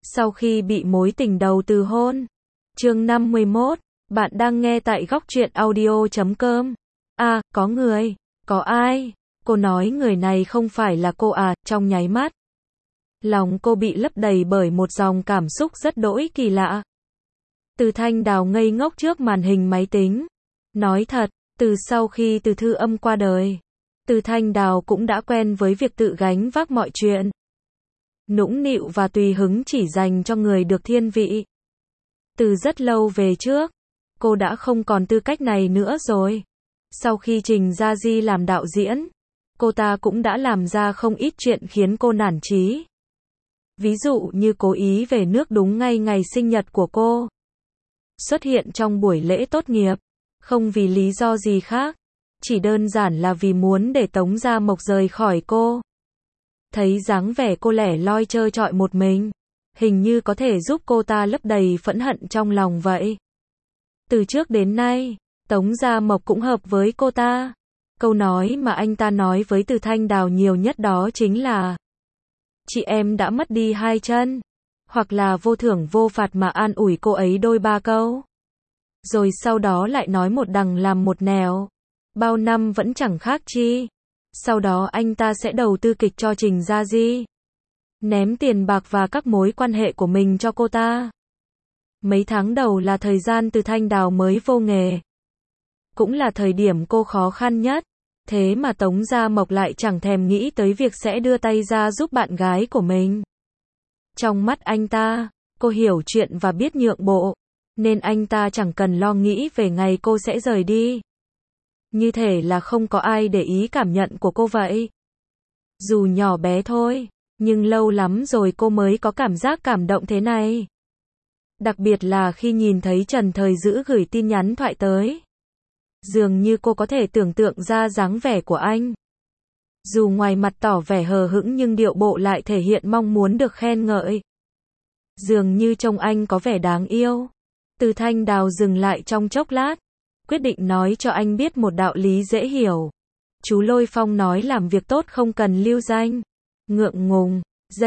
Sau khi bị mối tình đầu từ hôn. Chương 51, bạn đang nghe tại góc truyện audio.com. À, có người, có ai? Cô nói người này không phải là cô à, trong nháy mắt. Lòng cô bị lấp đầy bởi một dòng cảm xúc rất đỗi kỳ lạ. Từ Thanh Đào ngây ngốc trước màn hình máy tính. Nói thật, từ sau khi Từ Thư Âm qua đời, Từ Thanh Đào cũng đã quen với việc tự gánh vác mọi chuyện. Nũng nịu và tùy hứng chỉ dành cho người được thiên vị. Từ rất lâu về trước, cô đã không còn tư cách này nữa rồi. Sau khi Trình Gia Di làm đạo diễn, cô ta cũng đã làm ra không ít chuyện khiến cô nản chí. Ví dụ như cố ý về nước đúng ngay ngày sinh nhật của cô. Xuất hiện trong buổi lễ tốt nghiệp, không vì lý do gì khác, chỉ đơn giản là vì muốn để Tống Gia Mộc rời khỏi cô. Thấy dáng vẻ cô lẻ loi trơ trọi một mình, hình như có thể giúp cô ta lấp đầy phẫn hận trong lòng vậy. Từ trước đến nay, Tống Gia Mộc cũng hợp với cô ta. Câu nói mà anh ta nói với Từ Thanh Đào nhiều nhất đó chính là: chị em đã mất đi hai chân. Hoặc là vô thưởng vô phạt mà an ủi cô ấy đôi ba câu. Rồi sau đó lại nói một đằng làm một nẻo. Bao năm vẫn chẳng khác chi. Sau đó anh ta sẽ đầu tư kịch cho Trình Gia Di. Ném tiền bạc và các mối quan hệ của mình cho cô ta. Mấy tháng đầu là thời gian Từ Thanh Đào mới vô nghề. Cũng là thời điểm cô khó khăn nhất. Thế mà Tống Gia Mộc lại chẳng thèm nghĩ tới việc sẽ đưa tay ra giúp bạn gái của mình. Trong mắt anh ta, cô hiểu chuyện và biết nhượng bộ, nên anh ta chẳng cần lo nghĩ về ngày cô sẽ rời đi. Như thể là không có ai để ý cảm nhận của cô vậy. Dù nhỏ bé thôi, nhưng lâu lắm rồi cô mới có cảm giác cảm động thế này. Đặc biệt là khi nhìn thấy Trần Thời Dữ gửi tin nhắn thoại tới. Dường như cô có thể tưởng tượng ra dáng vẻ của anh. Dù ngoài mặt tỏ vẻ hờ hững nhưng điệu bộ lại thể hiện mong muốn được khen ngợi. Dường như trông anh có vẻ đáng yêu. Từ Thanh Đào dừng lại trong chốc lát, quyết định nói cho anh biết một đạo lý dễ hiểu. Chú Lôi Phong nói làm việc tốt không cần lưu danh. Ngượng ngùng,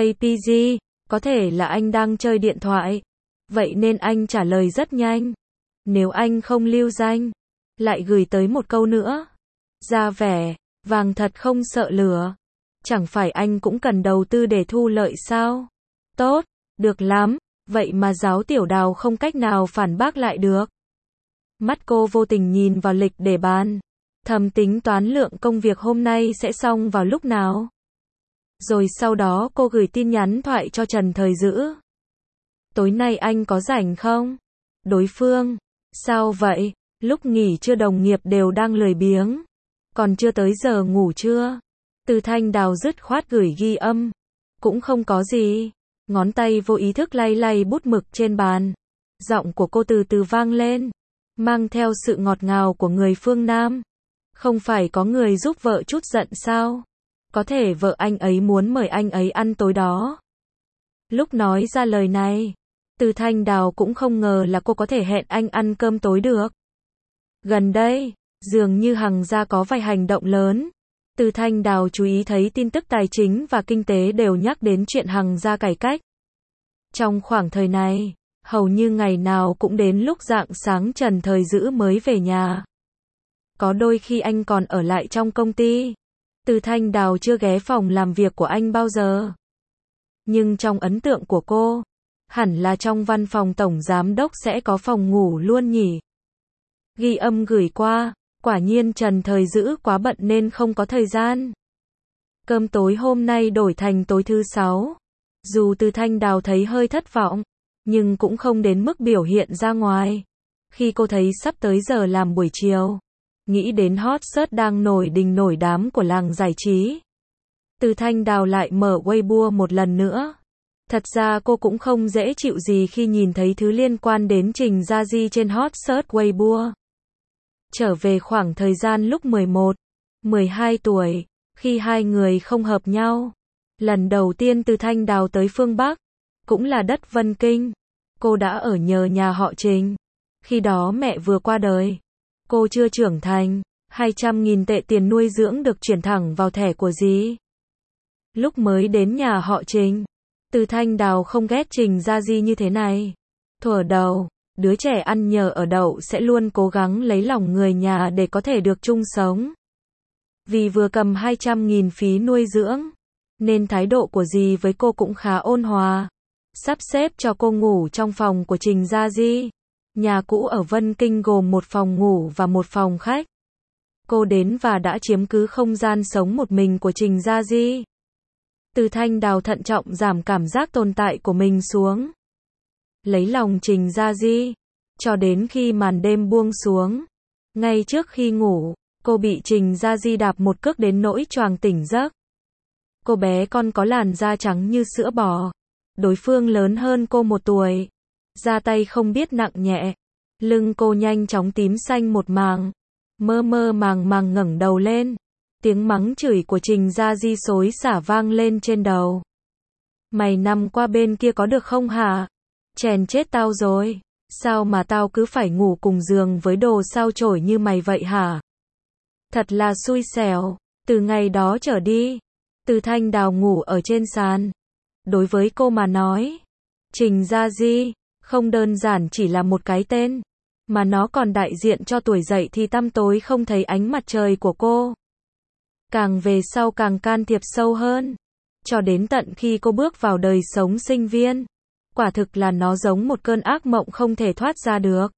JPG, có thể là anh đang chơi điện thoại. Vậy nên anh trả lời rất nhanh. Nếu anh không lưu danh, lại gửi tới một câu nữa. Ra vẻ, vàng thật không sợ lửa. Chẳng phải anh cũng cần đầu tư để thu lợi sao? Tốt, được lắm. Vậy mà giáo tiểu Đào không cách nào phản bác lại được. Mắt cô vô tình nhìn vào lịch để bàn. Thầm tính toán lượng công việc hôm nay sẽ xong vào lúc nào. Rồi sau đó cô gửi tin nhắn thoại cho Trần Thời Dữ. Tối nay anh có rảnh không? Đối phương: sao vậy? Lúc nghỉ trưa đồng nghiệp đều đang lười biếng. Còn chưa tới giờ ngủ trưa. Từ Thanh Đào dứt khoát gửi ghi âm. Cũng không có gì. Ngón tay vô ý thức lay lay bút mực trên bàn. Giọng của cô từ từ vang lên, mang theo sự ngọt ngào của người phương Nam. Không phải có người giúp vợ chút giận sao? Có thể vợ anh ấy muốn mời anh ấy ăn tối đó. Lúc nói ra lời này, Từ Thanh Đào cũng không ngờ là cô có thể hẹn anh ăn cơm tối được. Gần đây, dường như Hằng gia có vài hành động lớn. Từ Thanh Đào chú ý thấy tin tức tài chính và kinh tế đều nhắc đến chuyện Hằng gia cải cách. Trong khoảng thời này, hầu như ngày nào cũng đến lúc rạng sáng Trần Thời Dữ mới về nhà. Có đôi khi anh còn ở lại trong công ty. Từ Thanh Đào chưa ghé phòng làm việc của anh bao giờ. Nhưng trong ấn tượng của cô, hẳn là trong văn phòng tổng giám đốc sẽ có phòng ngủ luôn nhỉ. Ghi âm gửi qua, quả nhiên Trần Thời Dữ quá bận nên không có thời gian. Cơm tối hôm nay đổi thành tối thứ 6. Dù Từ Thanh Đào thấy hơi thất vọng, nhưng cũng không đến mức biểu hiện ra ngoài. Khi cô thấy sắp tới giờ làm buổi chiều, nghĩ đến hot search đang nổi đình nổi đám của làng giải trí, Từ Thanh Đào lại mở Weibo một lần nữa. Thật ra cô cũng không dễ chịu gì khi nhìn thấy thứ liên quan đến Trình Gia Di trên hot search Weibo. Trở về khoảng thời gian lúc 11, 12 tuổi, khi hai người không hợp nhau. Lần đầu tiên Từ Thanh Đào tới phương Bắc, cũng là đất Vân Kinh. Cô đã ở nhờ nhà họ Trình. Khi đó mẹ vừa qua đời. Cô chưa trưởng thành, 200.000 tệ tiền nuôi dưỡng được chuyển thẳng vào thẻ của dì. Lúc mới đến nhà họ Trình, Từ Thanh Đào không ghét Trình Gia Di như thế này. Thuở đầu, đứa trẻ ăn nhờ ở đậu sẽ luôn cố gắng lấy lòng người nhà để có thể được chung sống. Vì vừa cầm 200.000 phí nuôi dưỡng, nên thái độ của dì với cô cũng khá ôn hòa. Sắp xếp cho cô ngủ trong phòng của Trình Gia Di. Nhà cũ ở Vân Kinh gồm một phòng ngủ và một phòng khách. Cô đến và đã chiếm cứ không gian sống một mình của Trình Gia Di. Từ Thanh Đào thận trọng giảm cảm giác tồn tại của mình xuống. Lấy lòng Trình Gia Di. Cho đến khi màn đêm buông xuống. Ngay trước khi ngủ, cô bị Trình Gia Di đạp một cước đến nỗi choàng tỉnh giấc. Cô bé con có làn da trắng như sữa bò. Đối phương lớn hơn cô 1 tuổi. Da tay không biết nặng nhẹ. Lưng cô nhanh chóng tím xanh một màng. Mơ mơ màng màng ngẩng đầu lên. Tiếng mắng chửi của Trình Gia Di xối xả vang lên trên đầu. Mày nằm qua bên kia có được không hả? Chèn chết tao rồi. Sao mà tao cứ phải ngủ cùng giường với đồ sao chổi như mày vậy hả? Thật là xui xẻo. Từ ngày đó trở đi, Từ Thanh Đào ngủ ở trên sàn. Đối với cô mà nói, Trình Gia Di không đơn giản chỉ là một cái tên, mà nó còn đại diện cho tuổi dậy thì tăm tối không thấy ánh mặt trời của cô. Càng về sau càng can thiệp sâu hơn, cho đến tận khi cô bước vào đời sống sinh viên. Quả thực là nó giống một cơn ác mộng không thể thoát ra được.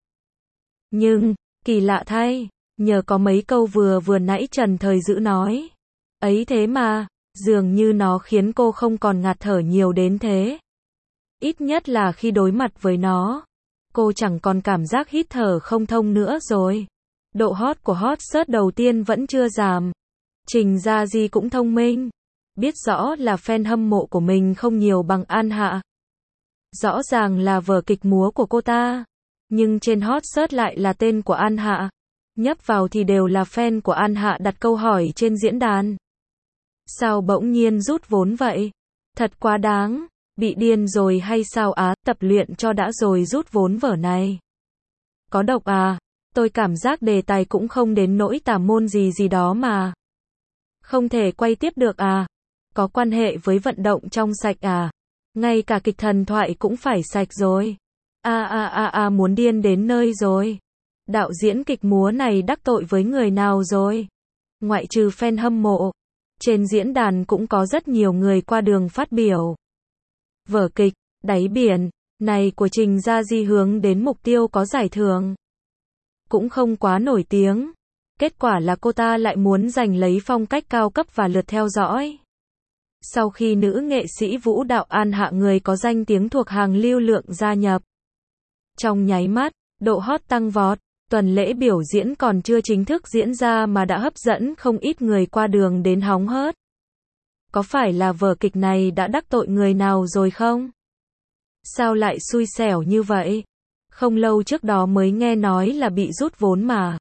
Nhưng, kỳ lạ thay, nhờ có mấy câu vừa nãy Trần Thời Dữ nói. Ấy thế mà, dường như nó khiến cô không còn ngạt thở nhiều đến thế. Ít nhất là khi đối mặt với nó, cô chẳng còn cảm giác hít thở không thông nữa rồi. Độ hot của hot search đầu tiên vẫn chưa giảm. Trình Gia Di cũng thông minh. Biết rõ là fan hâm mộ của mình không nhiều bằng An Hạ. Rõ ràng là vở kịch múa của cô ta. Nhưng trên hot search lại là tên của An Hạ. Nhấp vào thì đều là fan của An Hạ đặt câu hỏi trên diễn đàn. Sao bỗng nhiên rút vốn vậy? Thật quá đáng. Bị điên rồi hay sao á? Tập luyện cho đã rồi rút vốn vở này. Có độc à? Tôi cảm giác đề tài cũng không đến nỗi tà môn gì đó mà. Không thể quay tiếp được à? Có quan hệ với vận động trong sạch à? Ngay cả kịch thần thoại cũng phải sạch rồi. Muốn điên đến nơi rồi. Đạo diễn kịch múa này đắc tội với người nào rồi? Ngoại trừ fan hâm mộ, trên diễn đàn cũng có rất nhiều người qua đường phát biểu. Vở kịch Đáy Biển này của Trình Gia Di hướng đến mục tiêu có giải thưởng. Cũng không quá nổi tiếng. Kết quả là cô ta lại muốn giành lấy phong cách cao cấp và lượt theo dõi. Sau khi nữ nghệ sĩ vũ đạo An Hạ, người có danh tiếng thuộc hàng lưu lượng, gia nhập, trong nháy mắt, độ hot tăng vọt. Tuần lễ biểu diễn còn chưa chính thức diễn ra mà đã hấp dẫn không ít người qua đường đến hóng hớt. Có phải là vở kịch này đã đắc tội người nào rồi không? Sao lại xui xẻo như vậy? Không lâu trước đó mới nghe nói là bị rút vốn mà.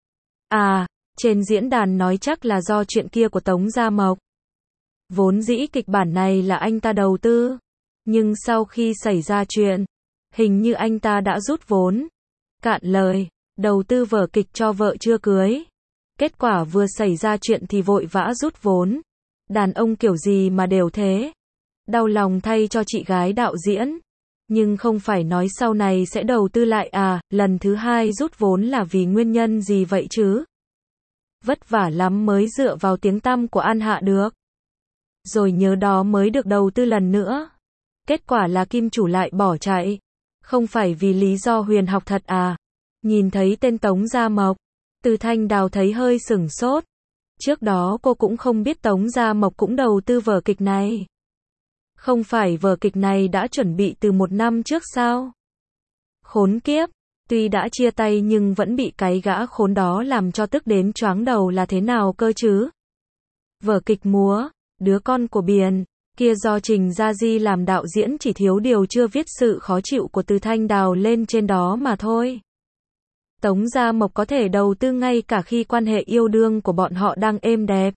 À, trên diễn đàn nói chắc là do chuyện kia của Tống Gia Mộc. Vốn dĩ kịch bản này là anh ta đầu tư. Nhưng sau khi xảy ra chuyện, hình như anh ta đã rút vốn. Cạn lời, đầu tư vở kịch cho vợ chưa cưới. Kết quả vừa xảy ra chuyện thì vội vã rút vốn. Đàn ông kiểu gì mà đều thế. Đau lòng thay cho chị gái đạo diễn. Nhưng không phải nói sau này sẽ đầu tư lại à? Lần thứ 2 rút vốn là vì nguyên nhân gì vậy chứ? Vất vả lắm mới dựa vào tiếng tăm của An Hạ được. Rồi nhớ đó mới được đầu tư lần nữa. Kết quả là kim chủ lại bỏ chạy. Không phải vì lý do huyền học thật à? Nhìn thấy tên Tống Gia Mộc, Từ Thanh Đào thấy hơi sửng sốt. Trước đó cô cũng không biết Tống Gia Mộc cũng đầu tư vở kịch này. Không phải vở kịch này đã chuẩn bị từ 1 năm trước sao? Khốn kiếp, tuy đã chia tay nhưng vẫn bị cái gã khốn đó làm cho tức đến choáng đầu là thế nào cơ chứ? Vở kịch múa Đứa Con của Biển kia do Trình Gia Di làm đạo diễn, chỉ thiếu điều chưa viết sự khó chịu của Từ Thanh Đào lên trên đó mà thôi. Tống Gia Mộc có thể đầu tư ngay cả khi quan hệ yêu đương của bọn họ đang êm đẹp.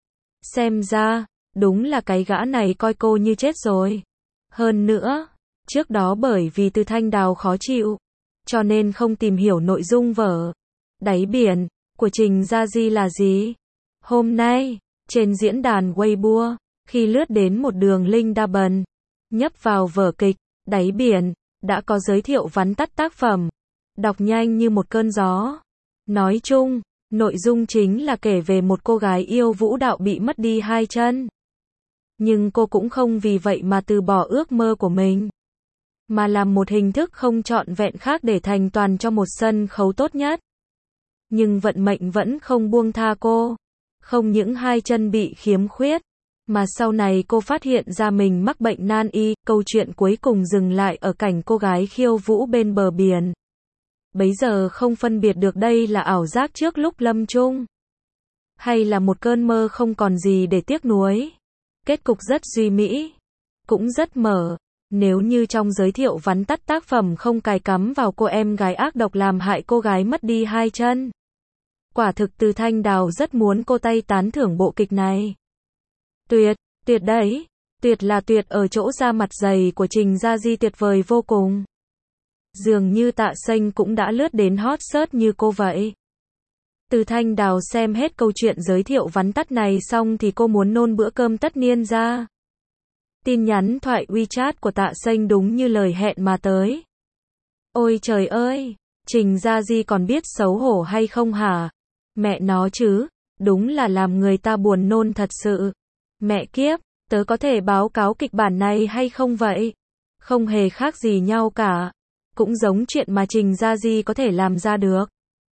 Xem ra, đúng là cái gã này coi cô như chết rồi. Hơn nữa, trước đó bởi vì Từ Thanh Đào khó chịu, cho nên không tìm hiểu nội dung vở Đáy Biển của Trình Gia Di là gì. Hôm nay, trên diễn đàn Weibo, khi lướt đến một đường link đa bần, Nhấp vào vở kịch, Đáy biển, đã có giới thiệu vắn tắt tác phẩm. Đọc nhanh như một cơn gió. Nói chung, nội dung chính là kể về một cô gái yêu vũ đạo bị mất đi hai chân. Nhưng cô cũng không vì vậy mà từ bỏ ước mơ của mình, mà làm một hình thức không trọn vẹn khác để thành toàn cho một sân khấu tốt nhất. Nhưng vận mệnh vẫn không buông tha cô. Không những hai chân bị khiếm khuyết, mà sau này cô phát hiện ra mình mắc bệnh nan y. Câu chuyện cuối cùng dừng lại ở cảnh cô gái khiêu vũ bên bờ biển. Bấy giờ không phân biệt được đây là ảo giác trước lúc lâm chung, hay là một cơn mơ không còn gì để tiếc nuối. Kết cục rất duy mỹ, cũng rất mở. Nếu như trong giới thiệu vắn tắt tác phẩm không cài cắm vào cô em gái ác độc làm hại cô gái mất đi hai chân, quả thực Từ Thanh Đào rất muốn cô tay tán thưởng bộ kịch này. Tuyệt, tuyệt đấy, tuyệt là tuyệt ở chỗ da mặt dày của Trình Gia Di tuyệt vời vô cùng. Dường như Tạ Sênh cũng đã lướt đến hot search như cô vậy. Từ Thanh Đào xem hết câu chuyện giới thiệu vắn tắt này xong thì cô muốn nôn bữa cơm tất niên ra. Tin nhắn thoại WeChat của Tạ Sênh đúng như lời hẹn mà tới. Ôi trời ơi, Trình Gia Di còn biết xấu hổ hay không hả? Mẹ nó chứ, đúng là làm người ta buồn nôn thật sự. Mẹ kiếp, tớ có thể báo cáo kịch bản này hay không vậy? Không hề khác gì nhau cả. Cũng giống chuyện mà Trình Gia Di có thể làm ra được.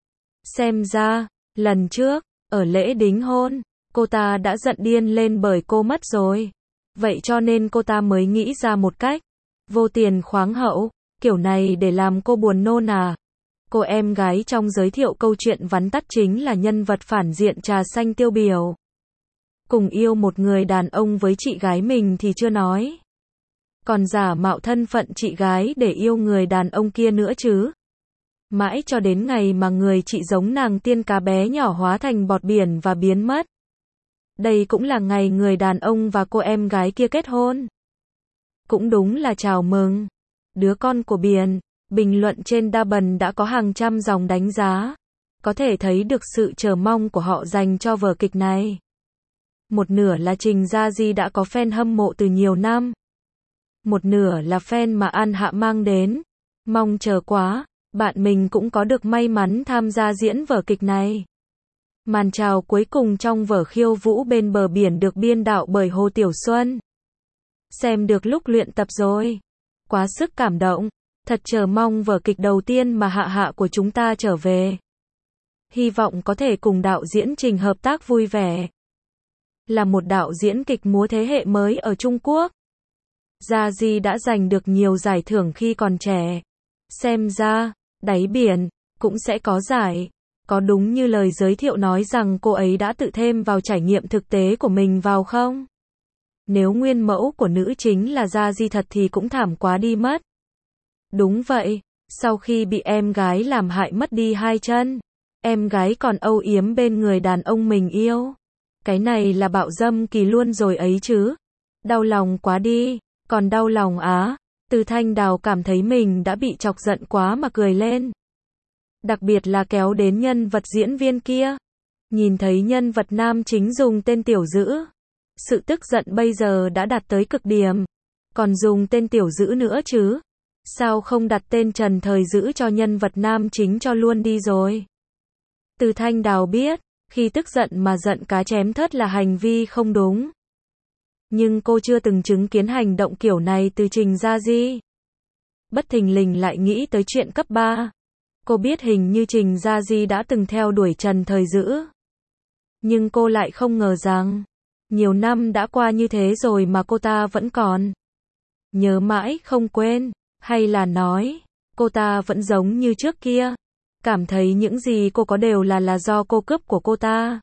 Xem ra, lần trước, ở lễ đính hôn, cô ta đã giận điên lên bởi cô mất rồi. Vậy cho nên cô ta mới nghĩ ra một cách vô tiền khoáng hậu, kiểu này để làm cô buồn nôn à? Cô em gái trong giới thiệu câu chuyện vắn tắt chính là nhân vật phản diện trà xanh tiêu biểu. Cùng yêu một người đàn ông với chị gái mình thì chưa nói, còn giả mạo thân phận chị gái để yêu người đàn ông kia nữa chứ. Mãi cho đến ngày mà người chị giống nàng tiên cá bé nhỏ hóa thành bọt biển và biến mất. Đây cũng là ngày người đàn ông và cô em gái kia kết hôn. Cũng đúng là chào mừng đứa con của biển. Bình luận trên Douban đã có hàng trăm dòng đánh giá. Có thể thấy được sự chờ mong của họ dành cho vở kịch này. Một nửa là Trình Gia Di đã có fan hâm mộ từ nhiều năm. Một nửa là fan mà An Hạ mang đến. Mong chờ quá, bạn mình cũng có được may mắn tham gia diễn vở kịch này. Màn chào cuối cùng trong vở khiêu vũ bên bờ biển được biên đạo bởi Hồ Tiểu Xuân. Xem được lúc luyện tập rồi. Quá sức cảm động. Thật chờ mong vở kịch đầu tiên mà Hạ Hạ của chúng ta trở về. Hy vọng có thể cùng đạo diễn Trình hợp tác vui vẻ. Là một đạo diễn kịch múa thế hệ mới ở Trung Quốc, Gia Di đã giành được nhiều giải thưởng khi còn trẻ. Xem ra, Đáy biển cũng sẽ có giải. Có đúng như lời giới thiệu nói rằng cô ấy đã tự thêm vào trải nghiệm thực tế của mình vào không? Nếu nguyên mẫu của nữ chính là Gia Di thật thì cũng thảm quá đi mất. Đúng vậy, sau khi bị em gái làm hại mất đi hai chân, em gái còn âu yếm bên người đàn ông mình yêu. Cái này là bạo dâm kỳ luôn rồi ấy chứ. Đau lòng quá đi, còn đau lòng á. Từ Thanh Đào cảm thấy mình đã bị chọc giận quá mà cười lên. Đặc biệt là kéo đến nhân vật diễn viên kia. Nhìn thấy nhân vật nam chính dùng tên Tiểu Dữ. Sự tức giận bây giờ đã đạt tới cực điểm. Còn dùng tên Tiểu Dữ nữa chứ. Sao không đặt tên Trần Thời Dữ cho nhân vật nam chính cho luôn đi rồi. Từ Thanh Đào biết, khi tức giận mà giận cá chém thớt là hành vi không đúng. Nhưng cô chưa từng chứng kiến hành động kiểu này từ Trình Gia Di. Bất thình lình lại nghĩ tới chuyện cấp 3. Cô biết hình như Trình Gia Di đã từng theo đuổi Trần Thời Dữ. Nhưng cô lại không ngờ rằng, nhiều năm đã qua như thế rồi mà cô ta vẫn còn nhớ mãi không quên. Hay là nói, cô ta vẫn giống như trước kia. Cảm thấy những gì cô có đều là do cô cướp của cô ta.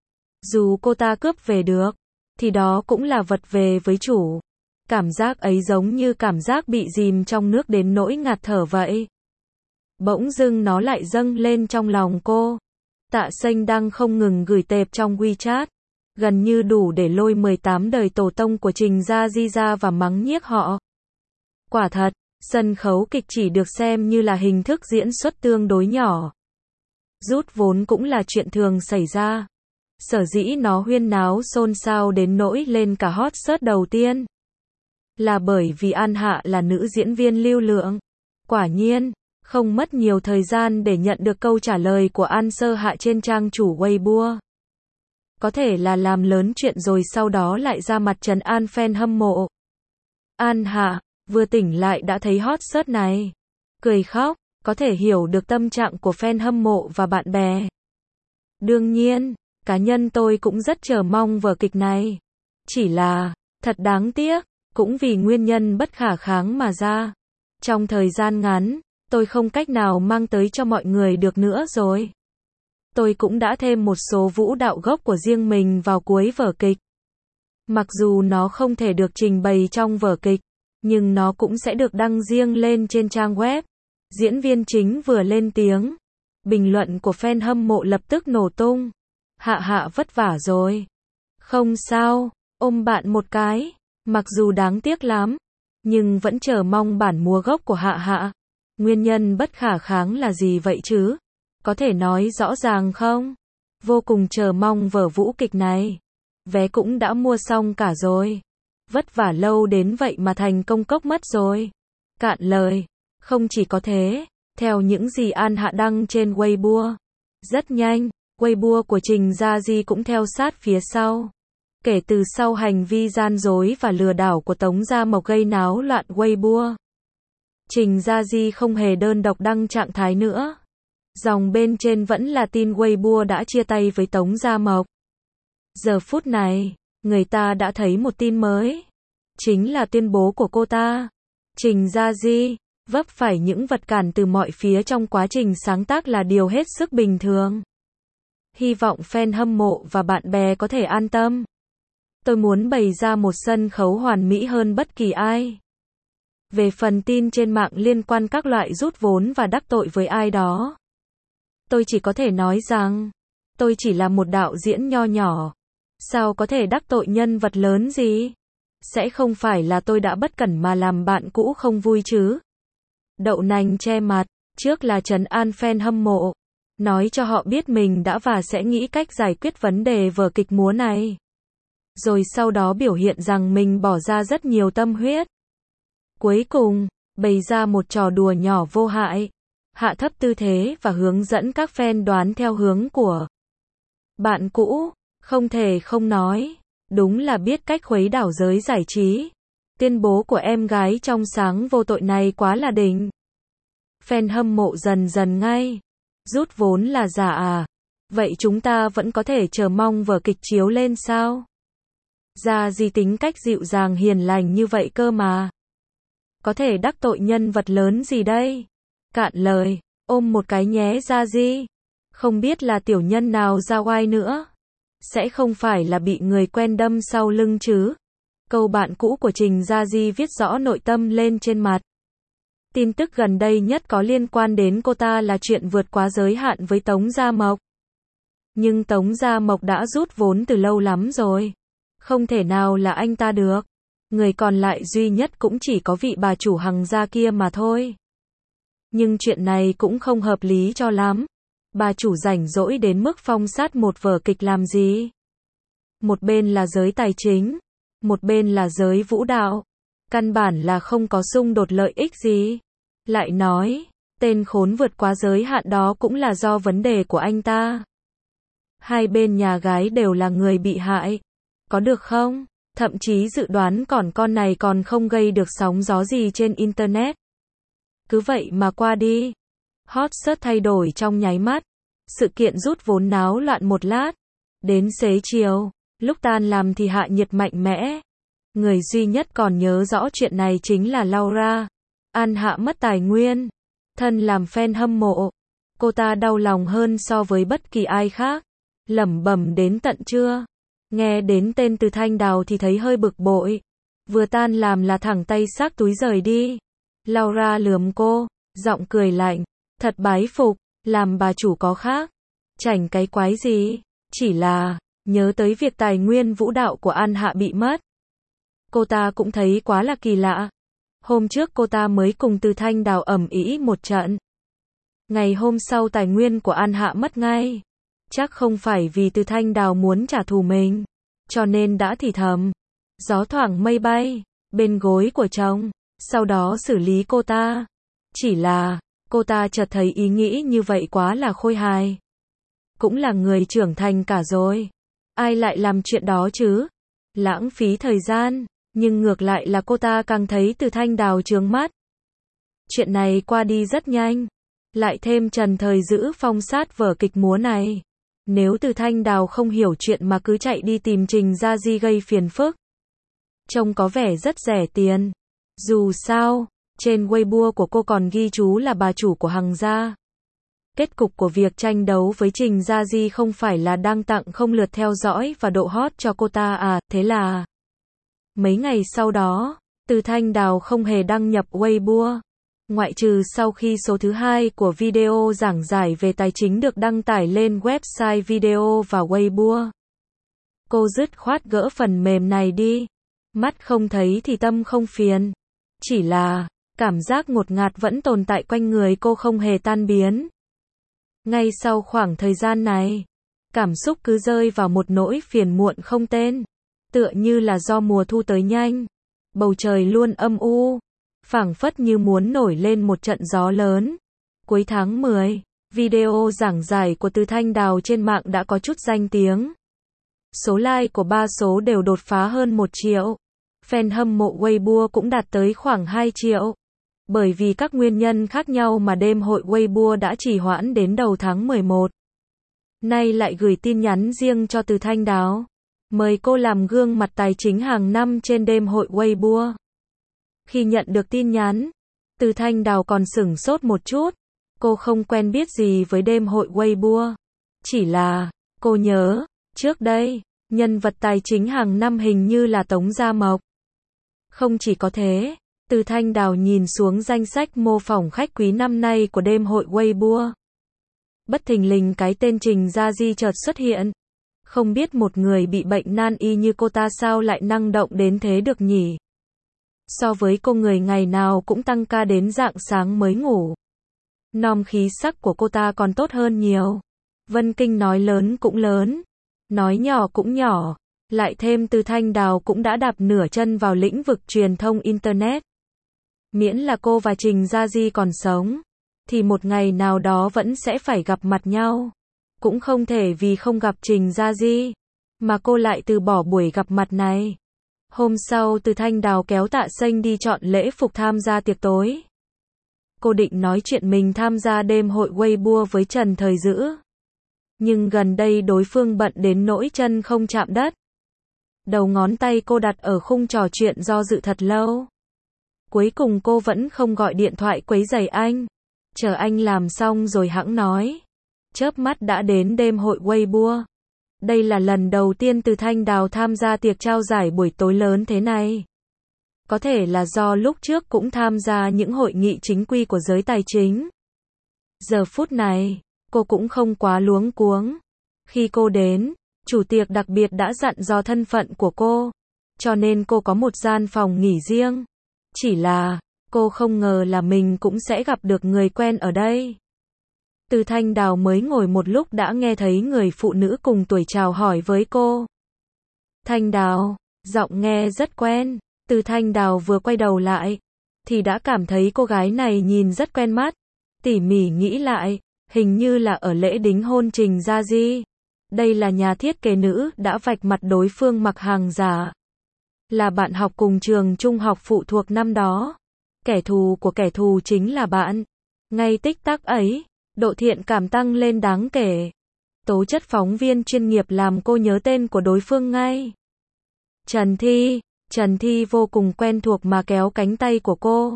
Dù cô ta cướp về được, thì đó cũng là vật về với chủ. Cảm giác ấy giống như cảm giác bị dìm trong nước đến nỗi ngạt thở vậy. Bỗng dưng nó lại dâng lên trong lòng cô. Tạ Sênh đang không ngừng gửi tệp trong WeChat. Gần như đủ để lôi 18 đời tổ tông của Trình Gia Di ra và mắng nhiếc họ. Quả thật, sân khấu kịch chỉ được xem như là hình thức diễn xuất tương đối nhỏ. Rút vốn cũng là chuyện thường xảy ra. Sở dĩ nó huyên náo xôn xao đến nỗi lên cả hot search đầu tiên. là bởi vì An Hạ là nữ diễn viên lưu lượng. Quả nhiên, không mất nhiều thời gian để nhận được câu trả lời của An Sơ Hạ trên trang chủ Weibo. Có thể là làm lớn chuyện rồi sau đó lại ra mặt trấn an fan hâm mộ. An Hạ, vừa tỉnh lại đã thấy hot search này. Cười khóc, có thể hiểu được tâm trạng của fan hâm mộ và bạn bè. Đương nhiên, cá nhân tôi cũng rất chờ mong vở kịch này. Chỉ là, thật đáng tiếc, cũng vì nguyên nhân bất khả kháng mà ra. Trong thời gian ngắn, tôi không cách nào mang tới cho mọi người được nữa rồi. Tôi cũng đã thêm một số vũ đạo gốc của riêng mình vào cuối vở kịch. Mặc dù nó không thể được trình bày trong vở kịch, nhưng nó cũng sẽ được đăng riêng lên trên trang web. Diễn viên chính vừa lên tiếng. Bình luận của fan hâm mộ lập tức nổ tung. Hạ Hạ vất vả rồi. Không sao, ôm bạn một cái. Mặc dù đáng tiếc lắm, nhưng vẫn chờ mong bản múa gốc của Hạ Hạ. Nguyên nhân bất khả kháng là gì vậy chứ? Có thể nói rõ ràng không? Vô cùng chờ mong vở vũ kịch này. Vé cũng đã mua xong cả rồi. Vất vả lâu đến vậy mà thành công cốc mất rồi. Cạn lời. Không chỉ có thế, theo những gì An Hạ đăng trên Weibo. Rất nhanh, Weibo của Trình Gia Di cũng theo sát phía sau. Kể từ sau hành vi gian dối và lừa đảo của Tống Gia Mộc gây náo loạn Weibo, Trình Gia Di không hề đơn độc đăng trạng thái nữa. Dòng bên trên vẫn là tin Weibo đã chia tay với Tống Gia Mộc. Giờ phút này, người ta đã thấy một tin mới. Chính là tuyên bố của cô ta. Trình Gia Di vấp phải những vật cản từ mọi phía trong quá trình sáng tác là điều hết sức bình thường. Hy vọng fan hâm mộ và bạn bè có thể an tâm. Tôi muốn bày ra một sân khấu hoàn mỹ hơn bất kỳ ai. Về phần tin trên mạng liên quan các loại rút vốn và đắc tội với ai đó, tôi chỉ có thể nói rằng, tôi chỉ là một đạo diễn nho nhỏ. Sao có thể đắc tội nhân vật lớn gì? Sẽ không phải là tôi đã bất cẩn mà làm bạn cũ không vui chứ? Đậu nành che mặt, trước là trấn an fan hâm mộ. Nói cho họ biết mình đã và sẽ nghĩ cách giải quyết vấn đề vở kịch múa này. Rồi sau đó biểu hiện rằng mình bỏ ra rất nhiều tâm huyết. Cuối cùng, bày ra một trò đùa nhỏ vô hại. Hạ thấp tư thế và hướng dẫn các fan đoán theo hướng của bạn cũ. Không thể không nói, đúng là biết cách khuấy đảo giới giải trí. Tuyên bố của em gái trong sáng vô tội này quá là đỉnh. Fan hâm mộ dần dần ngay. Rút vốn là giả à? Vậy chúng ta vẫn có thể chờ mong vở kịch chiếu lên sao? Gia Di tính cách dịu dàng hiền lành như vậy cơ mà. Có thể đắc tội nhân vật lớn gì đây? Cạn lời, ôm một cái nhé Gia Di. Không biết là tiểu nhân nào ra oai nữa. Sẽ không phải là bị người quen đâm sau lưng chứ? Câu bạn cũ của Trình Gia Di viết rõ nội tâm lên trên mặt. Tin tức gần đây nhất có liên quan đến cô ta là chuyện vượt quá giới hạn với Tống Gia Mộc. Nhưng Tống Gia Mộc đã rút vốn từ lâu lắm rồi. Không thể nào là anh ta được. Người còn lại duy nhất cũng chỉ có vị bà chủ Hằng gia kia mà thôi. Nhưng chuyện này cũng không hợp lý cho lắm. Bà chủ rảnh rỗi đến mức phong sát một vở kịch làm gì? Một bên là giới tài chính, một bên là giới vũ đạo. Căn bản là không có xung đột lợi ích gì. Lại nói, tên khốn vượt quá giới hạn đó cũng là do vấn đề của anh ta. Hai bên nhà gái đều là người bị hại. Có được không? Thậm chí dự đoán con này còn không gây được sóng gió gì trên Internet. Cứ vậy mà qua đi. Hot search thay đổi trong nháy mắt. Sự kiện rút vốn náo loạn một lát. Đến xế chiều, lúc tan làm thì hạ nhiệt mạnh mẽ. Người duy nhất còn nhớ rõ chuyện này chính là Laura. An Hạ mất tài nguyên. Thân làm fan hâm mộ. Cô ta đau lòng hơn so với bất kỳ ai khác. Lẩm bẩm đến tận trưa. Nghe đến tên Từ Thanh Đào thì thấy hơi bực bội. Vừa tan làm là thẳng tay xách túi rời đi. Laura lườm cô, giọng cười lạnh. Thật bái phục, làm bà chủ có khác. Chảnh cái quái gì, chỉ là, nhớ tới việc tài nguyên vũ đạo của An Hạ bị mất. Cô ta cũng thấy quá là kỳ lạ. Hôm trước cô ta mới cùng Từ Thanh Đào ầm ĩ một trận. Ngày hôm sau tài nguyên của An Hạ mất ngay. Chắc không phải vì Từ Thanh Đào muốn trả thù mình, cho nên đã thì thầm. Gió thoảng mây bay, bên gối của chồng, sau đó xử lý cô ta. Chỉ là, cô ta chợt thấy ý nghĩ như vậy quá là khôi hài. Cũng là người trưởng thành cả rồi. Ai lại làm chuyện đó chứ? Lãng phí thời gian. Nhưng ngược lại là cô ta càng thấy Từ Thanh Đào chướng mắt. Chuyện này qua đi rất nhanh. Lại thêm Trần Thời giữ phong sát vở kịch múa này. Nếu Từ Thanh Đào không hiểu chuyện mà cứ chạy đi tìm Trình Gia Di gây phiền phức. Trông có vẻ rất rẻ tiền. Dù sao, trên Weibo của cô còn ghi chú là bà chủ của Hằng gia. Kết cục của việc tranh đấu với Trình Gia Di không phải là đang tặng không lượt theo dõi và độ hot cho cô ta à, thế là... Mấy ngày sau đó, Từ Thanh Đào không hề đăng nhập Weibo. Ngoại trừ sau khi số thứ 2 của video giảng giải về tài chính được đăng tải lên website video và Weibo. Cô dứt khoát gỡ phần mềm này đi. Mắt không thấy thì tâm không phiền. Chỉ là, cảm giác ngột ngạt vẫn tồn tại quanh người cô không hề tan biến. Ngay sau khoảng thời gian này, cảm xúc cứ rơi vào một nỗi phiền muộn không tên. Tựa như là do mùa thu tới nhanh. Bầu trời luôn âm u. Phảng phất như muốn nổi lên một trận gió lớn. Cuối tháng 10, video giảng giải của Từ Thanh Đào trên mạng đã có chút danh tiếng. Số like của 3 số đều đột phá hơn 1 triệu. Fan hâm mộ Weibo cũng đạt tới khoảng 2 triệu. Bởi vì các nguyên nhân khác nhau mà đêm hội Weibo đã trì hoãn đến đầu tháng 11. Nay lại gửi tin nhắn riêng cho Từ Thanh Đào. Mời cô làm gương mặt tài chính hàng năm trên đêm hội Weibo. Khi nhận được tin nhắn, Từ Thanh Đào còn sửng sốt một chút. Cô không quen biết gì với đêm hội Weibo. Chỉ là, cô nhớ, trước đây, nhân vật tài chính hàng năm hình như là Tống Gia Mộc. Không chỉ có thế, Từ Thanh Đào nhìn xuống danh sách mô phỏng khách quý năm nay của đêm hội Weibo. Bất thình lình cái tên Trình Gia Di chợt xuất hiện. Không biết một người bị bệnh nan y như cô ta sao lại năng động đến thế được nhỉ? So với cô người ngày nào cũng tăng ca đến rạng sáng mới ngủ. Nom khí sắc của cô ta còn tốt hơn nhiều. Vân Kinh nói lớn cũng lớn, nói nhỏ cũng nhỏ. Lại thêm Từ Thanh Đào cũng đã đạp nửa chân vào lĩnh vực truyền thông Internet. Miễn là cô và Trình Gia Di còn sống, thì một ngày nào đó vẫn sẽ phải gặp mặt nhau. Cũng không thể vì không gặp Trình Gia Di, mà cô lại từ bỏ buổi gặp mặt này. Hôm sau Từ Thanh Đào kéo Tạ Xanh đi chọn lễ phục tham gia tiệc tối. Cô định nói chuyện mình tham gia đêm hội Weibo với Trần Thời Dữ. Nhưng gần đây đối phương bận đến nỗi chân không chạm đất. Đầu ngón tay cô đặt ở khung trò chuyện do dự thật lâu. Cuối cùng cô vẫn không gọi điện thoại quấy rầy anh. Chờ anh làm xong rồi hẵng nói. Chớp mắt đã đến đêm hội Weibo. Đây là lần đầu tiên Từ Thanh Đào tham gia tiệc trao giải buổi tối lớn thế này. Có thể là do lúc trước cũng tham gia những hội nghị chính quy của giới tài chính. Giờ phút này, cô cũng không quá luống cuống. Khi cô đến, chủ tiệc đặc biệt đã dặn dò thân phận của cô. Cho nên cô có một gian phòng nghỉ riêng. Chỉ là, cô không ngờ là mình cũng sẽ gặp được người quen ở đây. Từ Thanh Đào mới ngồi một lúc đã nghe thấy người phụ nữ cùng tuổi chào hỏi với cô. Thanh Đào, giọng nghe rất quen. Từ Thanh Đào vừa quay đầu lại, thì đã cảm thấy cô gái này nhìn rất quen mắt. Tỉ mỉ nghĩ lại, hình như là ở lễ đính hôn Trình Gia Di. Đây là nhà thiết kế nữ đã vạch mặt đối phương mặc hàng giả. Là bạn học cùng trường trung học phụ thuộc năm đó. Kẻ thù của kẻ thù chính là bạn. Ngay tích tắc ấy, độ thiện cảm tăng lên đáng kể. Tố chất phóng viên chuyên nghiệp làm cô nhớ tên của đối phương ngay. Trần Thi. Trần Thi vô cùng quen thuộc mà kéo cánh tay của cô.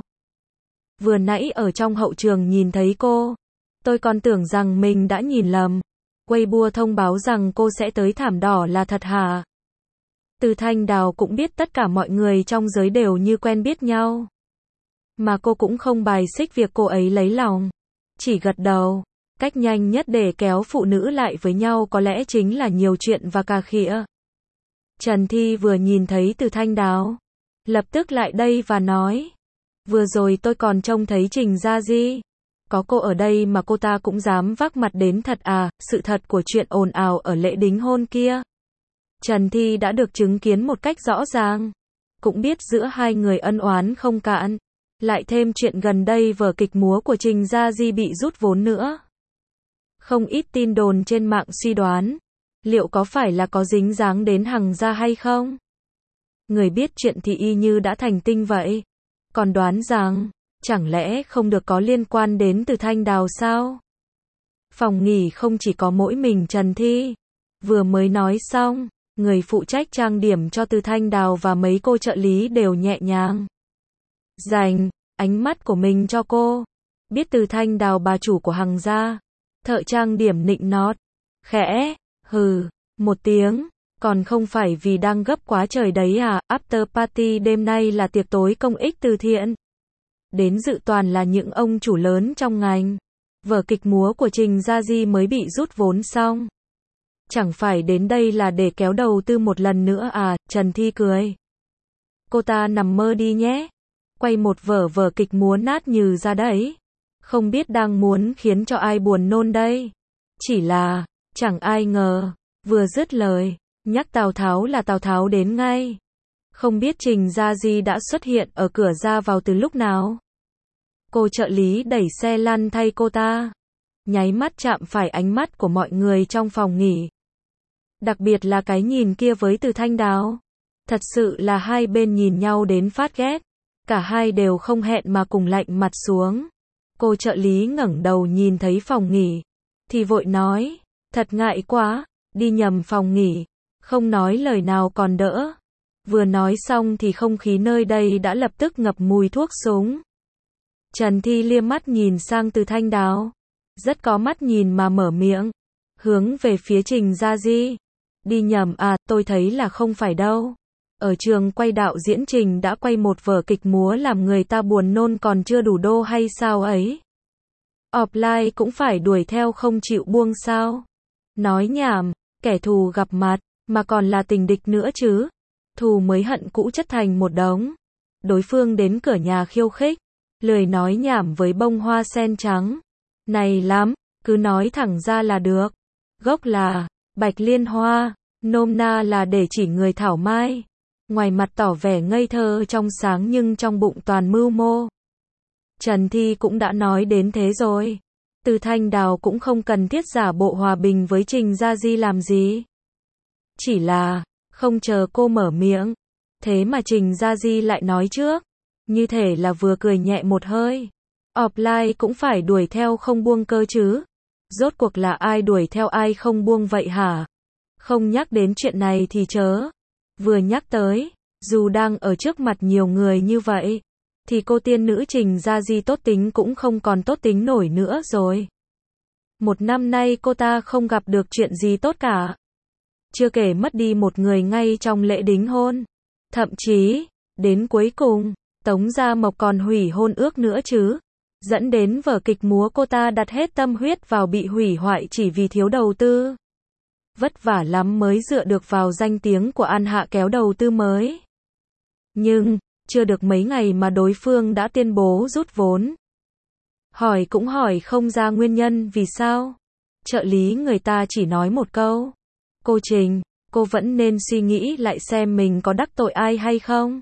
Vừa nãy ở trong hậu trường nhìn thấy cô, tôi còn tưởng rằng mình đã nhìn lầm. Weibo thông báo rằng cô sẽ tới thảm đỏ là thật hả? Từ Thanh Đào cũng biết tất cả mọi người trong giới đều như quen biết nhau. Mà cô cũng không bài xích việc cô ấy lấy lòng. Chỉ gật đầu. Cách nhanh nhất để kéo phụ nữ lại với nhau có lẽ chính là nhiều chuyện và cà khịa. Trần Thi vừa nhìn thấy Từ Thanh Đào, lập tức lại đây và nói. Vừa rồi tôi còn trông thấy Trình Gia Di. Có cô ở đây mà cô ta cũng dám vác mặt đến thật à, sự thật của chuyện ồn ào ở lễ đính hôn kia. Trần Thi đã được chứng kiến một cách rõ ràng. cũng biết giữa hai người ân oán không cạn. Lại thêm chuyện gần đây vở kịch múa của Trình Gia Di bị rút vốn nữa. Không ít tin đồn trên mạng suy đoán, liệu có phải là có dính dáng đến Hằng gia hay không? Người biết chuyện thì y như đã thành tinh vậy. Còn đoán rằng, chẳng lẽ không được có liên quan đến Từ Thanh Đào sao? Phòng nghỉ không chỉ có mỗi mình Trần Thi. Vừa mới nói xong, người phụ trách trang điểm cho Từ Thanh Đào và mấy cô trợ lý đều nhẹ nhàng dành ánh mắt của mình cho cô. Biết Từ Thanh Đào bà chủ của Hằng gia, thợ trang điểm nịnh nót, khẽ, hừ, một tiếng, còn không phải vì đang gấp quá trời đấy à, after party đêm nay là tiệc tối công ích từ thiện. Đến dự toàn là những ông chủ lớn trong ngành. Vở kịch múa của Trình Gia Di mới bị rút vốn xong. Chẳng phải đến đây là để kéo đầu tư một lần nữa à, Trần Thi cười. Cô ta nằm mơ đi nhé. Quay một vở kịch múa nát nhừ ra đấy. Không biết đang muốn khiến cho ai buồn nôn đây. Chỉ là, chẳng ai ngờ, vừa dứt lời, nhắc Tào Tháo là Tào Tháo đến ngay. Không biết Trình Gia Di đã xuất hiện ở cửa ra vào từ lúc nào. Cô trợ lý đẩy xe lăn thay cô ta. Nháy mắt chạm phải ánh mắt của mọi người trong phòng nghỉ. Đặc biệt là cái nhìn kia với Từ Thanh Đào. Thật sự là hai bên nhìn nhau đến phát ghét. Cả hai đều không hẹn mà cùng lạnh mặt xuống. Cô trợ lý ngẩng đầu nhìn thấy phòng nghỉ. Thì vội nói, thật ngại quá, đi nhầm phòng nghỉ. Không nói lời nào còn đỡ. Vừa nói xong thì không khí nơi đây đã lập tức ngập mùi thuốc súng. Trần Thi liếc mắt nhìn sang Từ Thanh Đào. Rất có mắt nhìn mà mở miệng. Hướng về phía Trình Gia Di. Đi nhầm à, tôi thấy là không phải đâu. Ở trường quay đạo diễn Trình đã quay một vở kịch múa làm người ta buồn nôn còn chưa đủ đô hay sao ấy. Offline cũng phải đuổi theo không chịu buông sao. Nói nhảm, kẻ thù gặp mặt, mà còn là tình địch nữa chứ. Thù mới hận cũ chất thành một đống. Đối phương đến cửa nhà khiêu khích. Lười nói nhảm với bông hoa sen trắng. Này lắm, cứ nói thẳng ra là được. Gốc là Bạch Liên Hoa, nôm na là để chỉ người thảo mai. Ngoài mặt tỏ vẻ ngây thơ trong sáng nhưng trong bụng toàn mưu mô. Trần Thi cũng đã nói đến thế rồi. Từ Thanh Đào cũng không cần thiết giả bộ hòa bình với Trình Gia Di làm gì. Chỉ là, không chờ cô mở miệng. Thế mà Trình Gia Di lại nói trước. Như thể là vừa cười nhẹ một hơi. Offline cũng phải đuổi theo không buông cơ chứ. Rốt cuộc là ai đuổi theo ai không buông vậy hả? Không nhắc đến chuyện này thì chớ. Vừa nhắc tới, dù đang ở trước mặt nhiều người như vậy, thì cô tiên nữ Trình Gia Di tốt tính cũng không còn tốt tính nổi nữa rồi. Một năm nay cô ta không gặp được chuyện gì tốt cả. Chưa kể mất đi một người ngay trong lễ đính hôn. Thậm chí, đến cuối cùng, Tống Gia Mộc còn hủy hôn ước nữa chứ. Dẫn đến vở kịch múa cô ta đặt hết tâm huyết vào bị hủy hoại chỉ vì thiếu đầu tư. Vất vả lắm mới dựa được vào danh tiếng của An Hạ kéo đầu tư mới. Nhưng, chưa được mấy ngày mà đối phương đã tuyên bố rút vốn. Hỏi cũng hỏi không ra nguyên nhân vì sao. Trợ lý người ta chỉ nói một câu. Cô Trình, cô vẫn nên suy nghĩ lại xem mình có đắc tội ai hay không.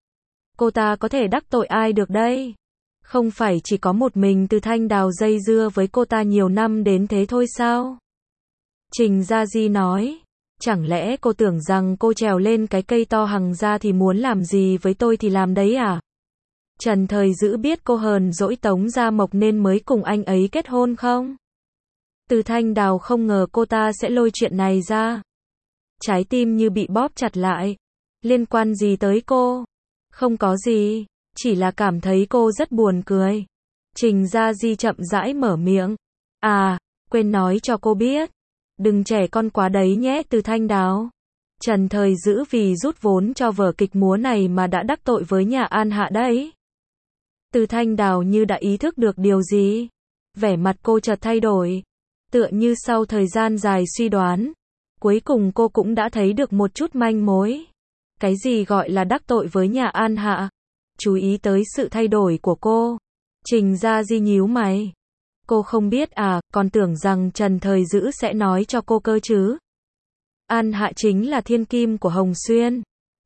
Cô ta có thể đắc tội ai được đây? Không phải chỉ có một mình Từ Thanh Đào dây dưa với cô ta nhiều năm đến thế thôi sao? Trình Gia Di nói, chẳng lẽ cô tưởng rằng cô trèo lên cái cây to Hằng gia thì muốn làm gì với tôi thì làm đấy à? Trần Thời Dữ biết cô hờn dỗi Tống Gia Mộc nên mới cùng anh ấy kết hôn không? Từ Thanh Đào không ngờ cô ta sẽ lôi chuyện này ra. Trái tim như bị bóp chặt lại. Liên quan gì tới cô? Không có gì, chỉ là cảm thấy cô rất buồn cười. Trình Gia Di chậm rãi mở miệng. À, quên nói cho cô biết. Đừng trẻ con quá đấy nhé Từ Thanh Đào. Trần Thời Dữ vì rút vốn cho vở kịch múa này mà đã đắc tội với nhà An Hạ đấy. Từ Thanh Đào như đã ý thức được điều gì. Vẻ mặt cô chợt thay đổi. Tựa như sau thời gian dài suy đoán. Cuối cùng cô cũng đã thấy được một chút manh mối. Cái gì gọi là đắc tội với nhà An Hạ? Chú ý tới sự thay đổi của cô. Trình Gia Di nhíu mày. Cô không biết à, còn tưởng rằng Trần Thời Dữ sẽ nói cho cô cơ chứ. An Hạ chính là thiên kim của Hồng Xuyên.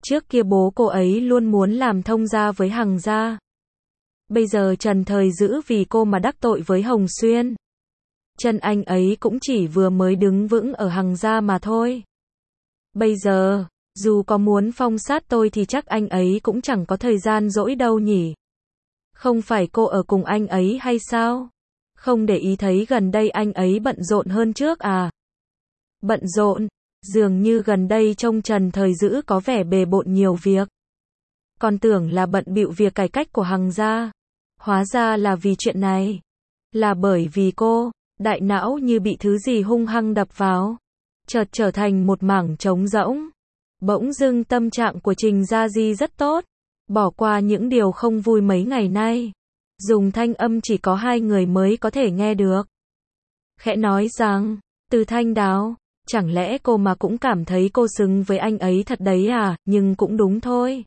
Trước kia bố cô ấy luôn muốn làm thông gia với Hằng gia. Bây giờ Trần Thời Dữ vì cô mà đắc tội với Hồng Xuyên. Chân anh ấy cũng chỉ vừa mới đứng vững ở Hằng gia mà thôi. Bây giờ, dù có muốn phong sát tôi thì chắc anh ấy cũng chẳng có thời gian rỗi đâu nhỉ. Không phải cô ở cùng anh ấy hay sao? Không để ý thấy gần đây anh ấy bận rộn hơn trước à? Bận rộn, dường như gần đây trông Trần Thời Dữ có vẻ bề bộn nhiều việc. Còn tưởng là bận bịu việc cải cách của Hằng gia. Hóa ra là vì chuyện này. Là bởi vì cô, đại não như bị thứ gì hung hăng đập vào. Chợt trở thành một mảng trống rỗng. Bỗng dưng tâm trạng của Trình Gia Di rất tốt. Bỏ qua những điều không vui mấy ngày nay. Dùng thanh âm chỉ có hai người mới có thể nghe được. Khẽ nói rằng, Từ Thanh Đào, chẳng lẽ cô mà cũng cảm thấy cô xứng với anh ấy thật đấy à, nhưng cũng đúng thôi.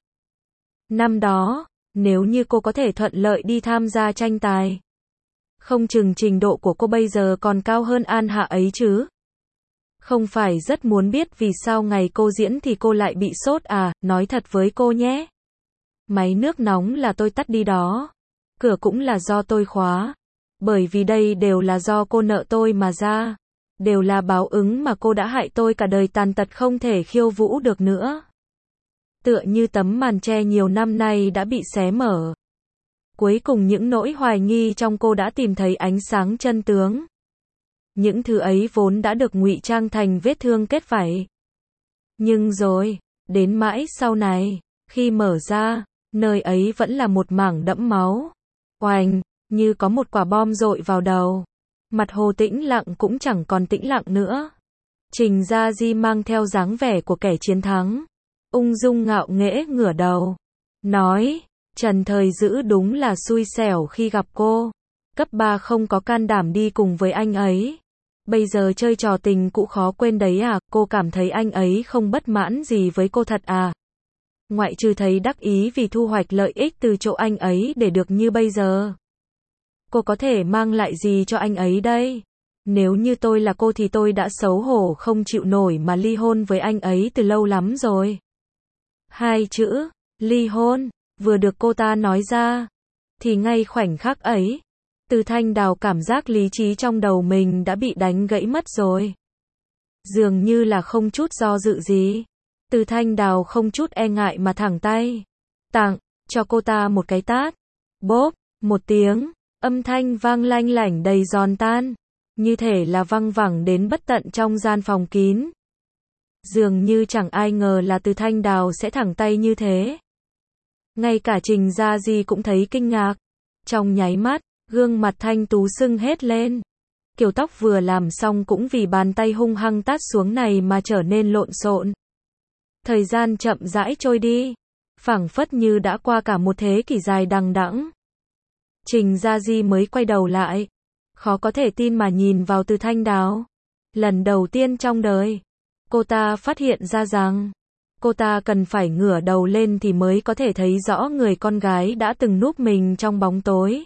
Năm đó, nếu như cô có thể thuận lợi đi tham gia tranh tài, không chừng trình độ của cô bây giờ còn cao hơn An Hạ ấy chứ. Không phải rất muốn biết vì sao ngày cô diễn thì cô lại bị sốt à, nói thật với cô nhé. Máy nước nóng là tôi tắt đi đó. Cửa cũng là do tôi khóa. Bởi vì đây đều là do cô nợ tôi mà ra. Đều là báo ứng mà cô đã hại tôi cả đời tàn tật không thể khiêu vũ được nữa. Tựa như tấm màn che nhiều năm nay đã bị xé mở. Cuối cùng những nỗi hoài nghi trong cô đã tìm thấy ánh sáng chân tướng. Những thứ ấy vốn đã được ngụy trang thành vết thương kết vảy. Nhưng rồi, đến mãi sau này, khi mở ra, nơi ấy vẫn là một mảng đẫm máu. Oành, như có một quả bom dội vào đầu. Mặt Hồ tĩnh lặng cũng chẳng còn tĩnh lặng nữa. Trình Gia Di mang theo dáng vẻ của kẻ chiến thắng. Ung dung ngạo nghễ ngửa đầu. Nói, Trần Thời Dữ đúng là xui xẻo khi gặp cô. Cấp 3 không có can đảm đi cùng với anh ấy. Bây giờ chơi trò tình cũ khó quên đấy à, cô cảm thấy anh ấy không bất mãn gì với cô thật à. Ngoại trừ thấy đắc ý vì thu hoạch lợi ích từ chỗ anh ấy để được như bây giờ. Cô có thể mang lại gì cho anh ấy đây? Nếu như tôi là cô thì tôi đã xấu hổ không chịu nổi mà ly hôn với anh ấy từ lâu lắm rồi. Hai chữ, ly hôn, vừa được cô ta nói ra, thì ngay khoảnh khắc ấy, Từ Thanh Đào cảm giác lý trí trong đầu mình đã bị đánh gãy mất rồi. Dường như là không chút do dự gì. Từ Thanh Đào không chút e ngại mà thẳng tay tặng cho cô ta một cái tát. Bốp, một tiếng, âm thanh vang lanh lảnh đầy giòn tan, như thể là văng vẳng đến bất tận trong gian phòng kín. Dường như chẳng ai ngờ là Từ Thanh Đào sẽ thẳng tay như thế. Ngay cả Trình Gia Di cũng thấy kinh ngạc. Trong nháy mắt, gương mặt thanh tú sưng hết lên. Kiểu tóc vừa làm xong cũng vì bàn tay hung hăng tát xuống này mà trở nên lộn xộn. Thời gian chậm rãi trôi đi, phảng phất như đã qua cả một thế kỷ dài đằng đẵng. Trình Gia Di mới quay đầu lại, khó có thể tin mà nhìn vào Từ Thanh Đào. Lần đầu tiên trong đời, cô ta phát hiện ra rằng, cô ta cần phải ngửa đầu lên thì mới có thể thấy rõ người con gái đã từng núp mình trong bóng tối.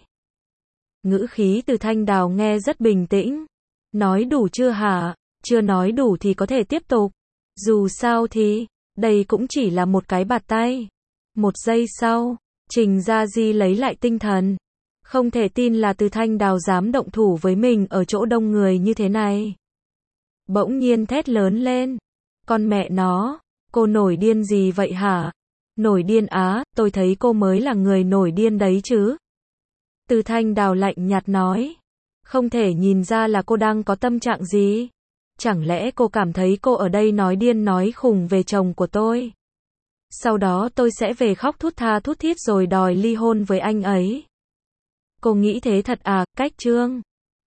Ngữ khí Từ Thanh Đào nghe rất bình tĩnh. Nói đủ chưa hả? Chưa nói đủ thì có thể tiếp tục. Dù sao thì, đây cũng chỉ là một cái bạt tay. Một giây sau, Trình Gia Di lấy lại tinh thần. Không thể tin là Từ Thanh Đào dám động thủ với mình ở chỗ đông người như thế này. Bỗng nhiên thét lớn lên. Con mẹ nó, cô nổi điên gì vậy hả? Nổi điên á, tôi thấy cô mới là người nổi điên đấy chứ. Từ Thanh Đào lạnh nhạt nói. Không thể nhìn ra là cô đang có tâm trạng gì. Chẳng lẽ cô cảm thấy cô ở đây nói điên nói khùng về chồng của tôi? Sau đó tôi sẽ về khóc thút tha thút thít rồi đòi ly hôn với anh ấy. Cô nghĩ thế thật à, cách trương.